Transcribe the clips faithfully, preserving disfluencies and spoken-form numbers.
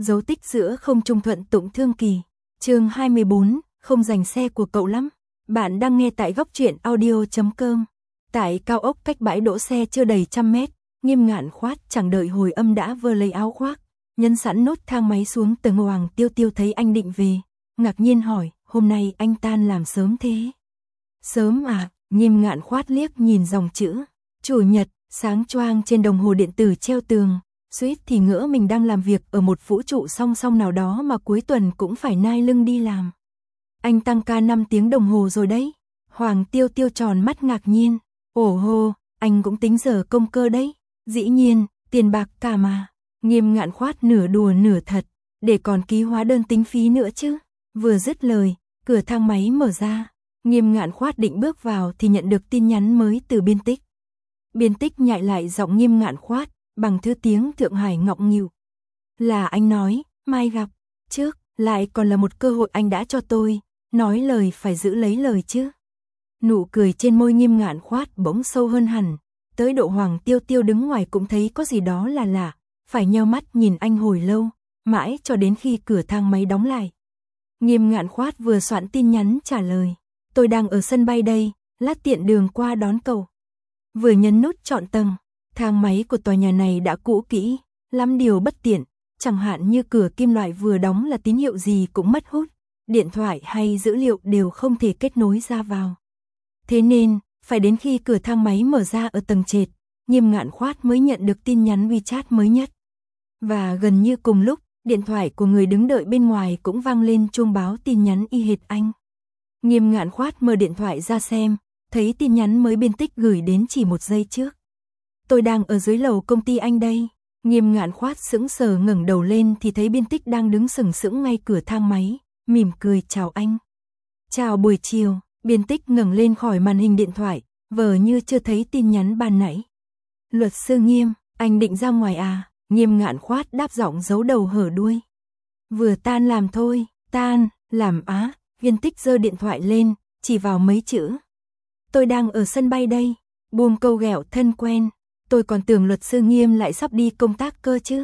Dấu tích giữa không trung thuận tụng thương kỳ. Chương hai mươi bốn, không giành xe của cậu lắm. Bạn đang nghe tại góc truyện audio chấm com. Tại cao ốc cách bãi đỗ xe chưa đầy trăm mét, Nghiêm Ngạn Khoát chẳng đợi hồi âm đã vơ lấy áo khoác, nhân sẵn nốt thang máy xuống tầng. Hoàng Tiêu Tiêu thấy anh định về, ngạc nhiên hỏi, hôm nay anh tan làm sớm thế? Sớm à? Nghiêm Ngạn Khoát liếc nhìn dòng chữ Chủ nhật, sáng choang trên đồng hồ điện tử treo tường, suýt thì ngỡ mình đang làm việc ở một vũ trụ song song nào đó mà cuối tuần cũng phải nai lưng đi làm. Anh tăng ca năm tiếng đồng hồ rồi đấy. Hoàng Tiêu Tiêu tròn mắt ngạc nhiên. Ồ hô, anh cũng tính giờ công cơ đấy. Dĩ nhiên, tiền bạc cả mà. Nghiêm Ngạn Khoát nửa đùa nửa thật, để còn ký hóa đơn tính phí nữa chứ. Vừa dứt lời, cửa thang máy mở ra. Nghiêm Ngạn Khoát định bước vào thì nhận được tin nhắn mới từ Biên Tích. Biên Tích nhại lại giọng Nghiêm Ngạn Khoát, bằng thứ tiếng Thượng Hải ngọng nghịu. Là anh nói, mai gặp, trước, lại còn là một cơ hội anh đã cho tôi, nói lời phải giữ lấy lời chứ. Nụ cười trên môi Nghiêm Ngạn Khoát bỗng sâu hơn hẳn, tới độ Hoàng Tiêu Tiêu đứng ngoài cũng thấy có gì đó là lạ, phải nheo mắt nhìn anh hồi lâu, mãi cho đến khi cửa thang máy đóng lại. Nghiêm Ngạn Khoát vừa soạn tin nhắn trả lời, tôi đang ở sân bay đây, lát tiện đường qua đón cậu. Vừa nhấn nút chọn tầng, thang máy của tòa nhà này đã cũ kỹ, lắm điều bất tiện, chẳng hạn như cửa kim loại vừa đóng là tín hiệu gì cũng mất hút, điện thoại hay dữ liệu đều không thể kết nối ra vào. Thế nên, phải đến khi cửa thang máy mở ra ở tầng trệt, Nghiêm Ngạn Khoát mới nhận được tin nhắn WeChat mới nhất. Và gần như cùng lúc, điện thoại của người đứng đợi bên ngoài cũng vang lên chuông báo tin nhắn y hệt anh. Nghiêm Ngạn Khoát mở điện thoại ra xem, thấy tin nhắn mới Biên Tích gửi đến chỉ một giây trước. Tôi đang ở dưới lầu công ty anh đây. Nghiêm Ngạn Khoát sững sờ ngẩng đầu lên thì thấy Biên Tích đang đứng sừng sững ngay cửa thang máy, mỉm cười chào anh. Chào buổi chiều. Biên Tích ngẩng lên khỏi màn hình điện thoại, vờ như chưa thấy tin nhắn ban nãy. Luật sư Nghiêm, anh định ra ngoài à? Nghiêm Ngạn Khoát đáp giọng giấu đầu hở đuôi. Vừa tan làm thôi. Tan, làm á? Biên Tích giơ điện thoại lên, chỉ vào mấy chữ. Tôi đang ở sân bay đây. Buông câu ghẹo thân quen. Tôi còn tưởng luật sư Nghiêm lại sắp đi công tác cơ chứ.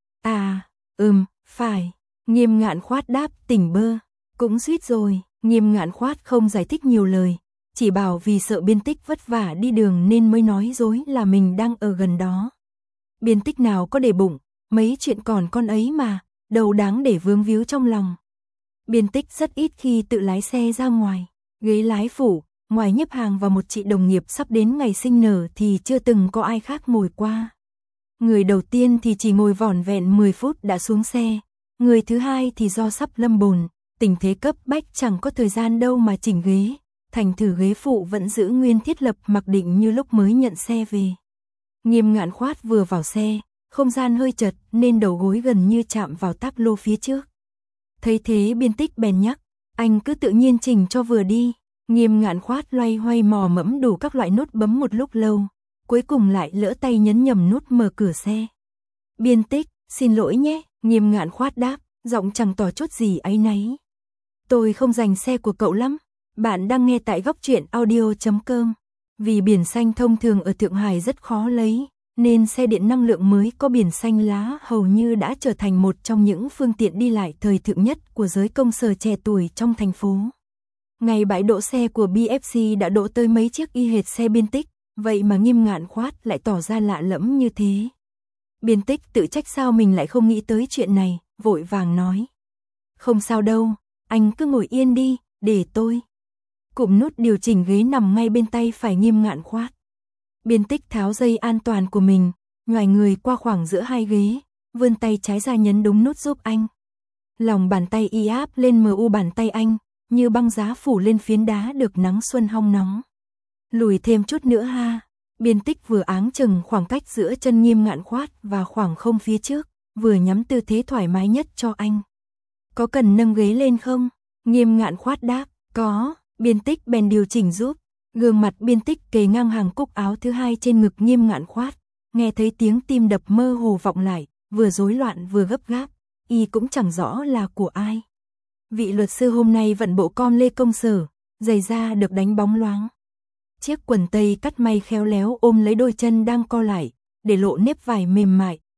À, ừm, phải. Nghiêm Ngạn Khoát đáp tỉnh bơ. Cũng suýt rồi. Nghiêm Ngạn Khoát không giải thích nhiều lời, chỉ bảo vì sợ Biên Tích vất vả đi đường nên mới nói dối là mình đang ở gần đó. Biên Tích nào có để bụng, mấy chuyện còn con ấy mà, đâu đáng để vướng víu trong lòng. Biên Tích rất ít khi tự lái xe ra ngoài, ghế lái phụ, ngoài Nhiếp Hàng và một chị đồng nghiệp sắp đến ngày sinh nở thì chưa từng có ai khác ngồi qua. Người đầu tiên thì chỉ ngồi vỏn vẹn mười phút đã xuống xe, người thứ hai thì do sắp lâm bồn. Tình thế cấp bách chẳng có thời gian đâu mà chỉnh ghế, thành thử ghế phụ vẫn giữ nguyên thiết lập mặc định như lúc mới nhận xe về. Nghiêm Ngạn Khoát vừa vào xe, không gian hơi chật nên đầu gối gần như chạm vào táp lô phía trước. Thấy thế Biên Tích bèn nhắc, anh cứ tự nhiên chỉnh cho vừa đi. Nghiêm Ngạn Khoát loay hoay mò mẫm đủ các loại nút bấm một lúc lâu, cuối cùng lại lỡ tay nhấn nhầm nút mở cửa xe. Biên Tích, xin lỗi nhé, Nghiêm Ngạn Khoát đáp, giọng chẳng tỏ chút gì áy náy. Tôi không giành xe của cậu lắm. Bạn đang nghe tại góc truyện audio chấm com. Vì biển xanh thông thường ở Thượng Hải rất khó lấy, nên xe điện năng lượng mới có biển xanh lá hầu như đã trở thành một trong những phương tiện đi lại thời thượng nhất của giới công sở trẻ tuổi trong thành phố. Ngay bãi đỗ xe của bê ép xê đã đỗ tới mấy chiếc y hệt xe Biên Tích, vậy mà Nghiêm Ngạn Khoát lại tỏ ra lạ lẫm như thế. Biên Tích tự trách sao mình lại không nghĩ tới chuyện này, vội vàng nói. Không sao đâu. Anh cứ ngồi yên đi, để tôi. Cụm nút điều chỉnh ghế nằm ngay bên tay phải Nghiêm Ngạn Khoát. Biên Tích tháo dây an toàn của mình, nhoài người qua khoảng giữa hai ghế, vươn tay trái ra nhấn đúng nút giúp anh. Lòng bàn tay y áp lên mờ u bàn tay anh, như băng giá phủ lên phiến đá được nắng xuân hong nóng. Lùi thêm chút nữa ha. Biên Tích vừa áng chừng khoảng cách giữa chân Nghiêm Ngạn Khoát và khoảng không phía trước, vừa nhắm tư thế thoải mái nhất cho anh. Có cần nâng ghế lên không? Nghiêm Ngạn Khoát đáp, có. Biên Tích bèn điều chỉnh giúp. Gương mặt Biên Tích kề ngang hàng cúc áo thứ hai trên ngực Nghiêm Ngạn Khoát, nghe thấy tiếng tim đập mơ hồ vọng lại, vừa rối loạn vừa gấp gáp, y cũng chẳng rõ là của ai. Vị luật sư hôm nay vận bộ com lê công sở, giày da được đánh bóng loáng. Chiếc quần tây cắt may khéo léo ôm lấy đôi chân đang co lại, để lộ nếp vải mềm mại,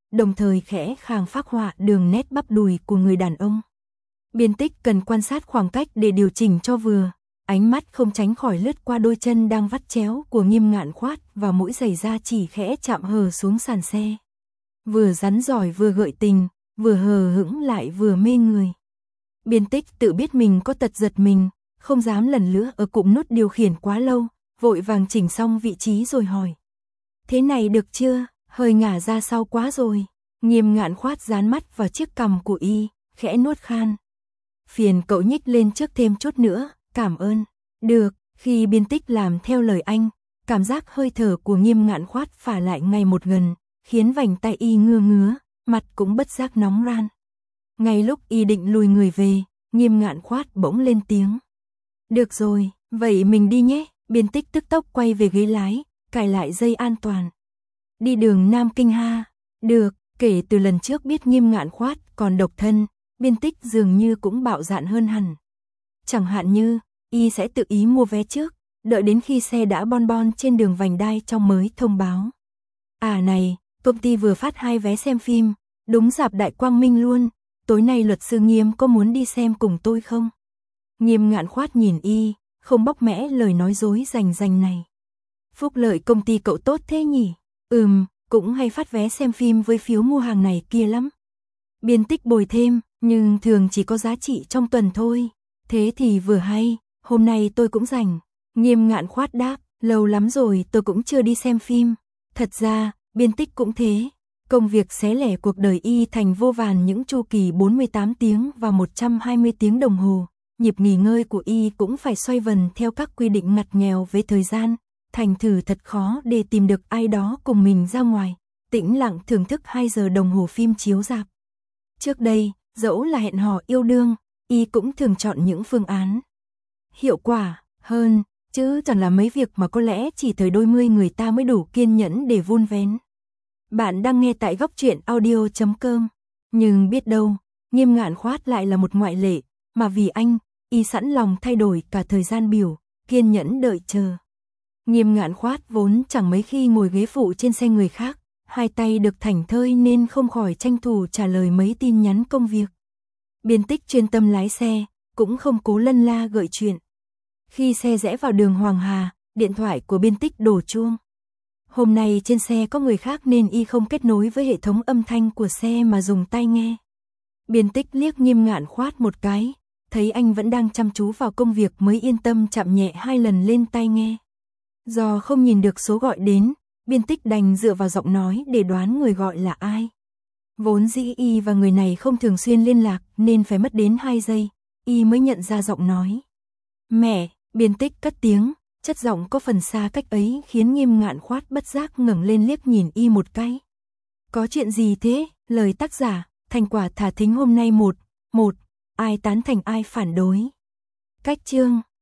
đồng thời khẽ khàng phác họa đường nét bắp đùi của người đàn ông. Biên Tích cần quan sát khoảng cách để điều chỉnh cho vừa, ánh mắt không tránh khỏi lướt qua đôi chân đang vắt chéo của Nghiêm Ngạn Khoát và mỗi giày da chỉ khẽ chạm hờ xuống sàn xe. Vừa rắn giỏi vừa gợi tình, vừa hờ hững lại vừa mê người. Biên Tích tự biết mình có tật giật mình, không dám lần nữa ở cụm nút điều khiển quá lâu, vội vàng chỉnh xong vị trí rồi hỏi. Thế này được chưa, hơi ngả ra sau quá rồi. Nghiêm Ngạn Khoát dán mắt vào chiếc cằm của y, khẽ nuốt khan. Phiền cậu nhích lên trước thêm chút nữa, cảm ơn. Được, khi Biên Tích làm theo lời anh, cảm giác hơi thở của Nghiêm Ngạn Khoát phả lại ngày một gần, khiến vành tay y ngưa ngứa, mặt cũng bất giác nóng ran. Ngay lúc y định lùi người về, Nghiêm Ngạn Khoát bỗng lên tiếng. Được rồi, vậy mình đi nhé. Biên Tích tức tốc quay về ghế lái, cài lại dây an toàn. Đi đường Nam Kinh ha. Được, kể từ lần trước biết Nghiêm Ngạn Khoát còn độc thân, Biên Tích dường như cũng bạo dạn hơn hẳn. Chẳng hạn như, y sẽ tự ý mua vé trước, đợi đến khi xe đã bon bon trên đường vành đai trong mới thông báo. À này, công ty vừa phát hai vé xem phim, đúng rạp Đại Quang Minh luôn, tối nay luật sư Nghiêm có muốn đi xem cùng tôi không? Nghiêm Ngạn Khoát nhìn y, không bóc mẽ lời nói dối rành rành này. Phúc lợi công ty cậu tốt thế nhỉ? Ừm, cũng hay phát vé xem phim với phiếu mua hàng này kia lắm. Biên Tích bồi thêm, nhưng thường chỉ có giá trị trong tuần thôi. Thế thì vừa hay, hôm nay tôi cũng rảnh. Nghiêm Ngạn Khoát đáp, lâu lắm rồi tôi cũng chưa đi xem phim. Thật ra, Biên Tích cũng thế. Công việc xé lẻ cuộc đời y thành vô vàn những chu kỳ bốn mươi tám tiếng và một trăm hai mươi tiếng đồng hồ. Nhịp nghỉ ngơi của y cũng phải xoay vần theo các quy định ngặt nghèo với thời gian. Thành thử thật khó để tìm được ai đó cùng mình ra ngoài, tĩnh lặng thưởng thức hai giờ đồng hồ phim chiếu rạp. Trước đây, dẫu là hẹn hò yêu đương, y cũng thường chọn những phương án hiệu quả hơn, chứ chẳng là mấy việc mà có lẽ chỉ thời đôi mươi người ta mới đủ kiên nhẫn để vun vén. Bạn đang nghe tại góc truyện audio chấm com, nhưng biết đâu, Nghiêm Ngạn Khoát lại là một ngoại lệ, mà vì anh, y sẵn lòng thay đổi cả thời gian biểu, kiên nhẫn đợi chờ. Nghiêm Ngạn Khoát vốn chẳng mấy khi ngồi ghế phụ trên xe người khác, hai tay được thảnh thơi nên không khỏi tranh thủ trả lời mấy tin nhắn công việc. Biên Tích chuyên tâm lái xe, cũng không cố lân la gợi chuyện. Khi xe rẽ vào đường Hoàng Hà, điện thoại của Biên Tích đổ chuông. Hôm nay trên xe có người khác nên y không kết nối với hệ thống âm thanh của xe mà dùng tai nghe. Biên Tích liếc Nghiêm Ngạn Khoát một cái, thấy anh vẫn đang chăm chú vào công việc mới yên tâm chạm nhẹ hai lần lên tai nghe. Do không nhìn được số gọi đến, Biên Tích đành dựa vào giọng nói để đoán người gọi là ai. Vốn dĩ y và người này không thường xuyên liên lạc nên phải mất đến hai giây, y mới nhận ra giọng nói. Mẹ, Biên Tích cất tiếng, chất giọng có phần xa cách ấy khiến Nghiêm Ngạn Khoát bất giác ngẩng lên liếc nhìn y một cái. Có chuyện gì thế? Lời tác giả, thành quả thả thính hôm nay một, một, ai tán thành ai phản đối. Cách chương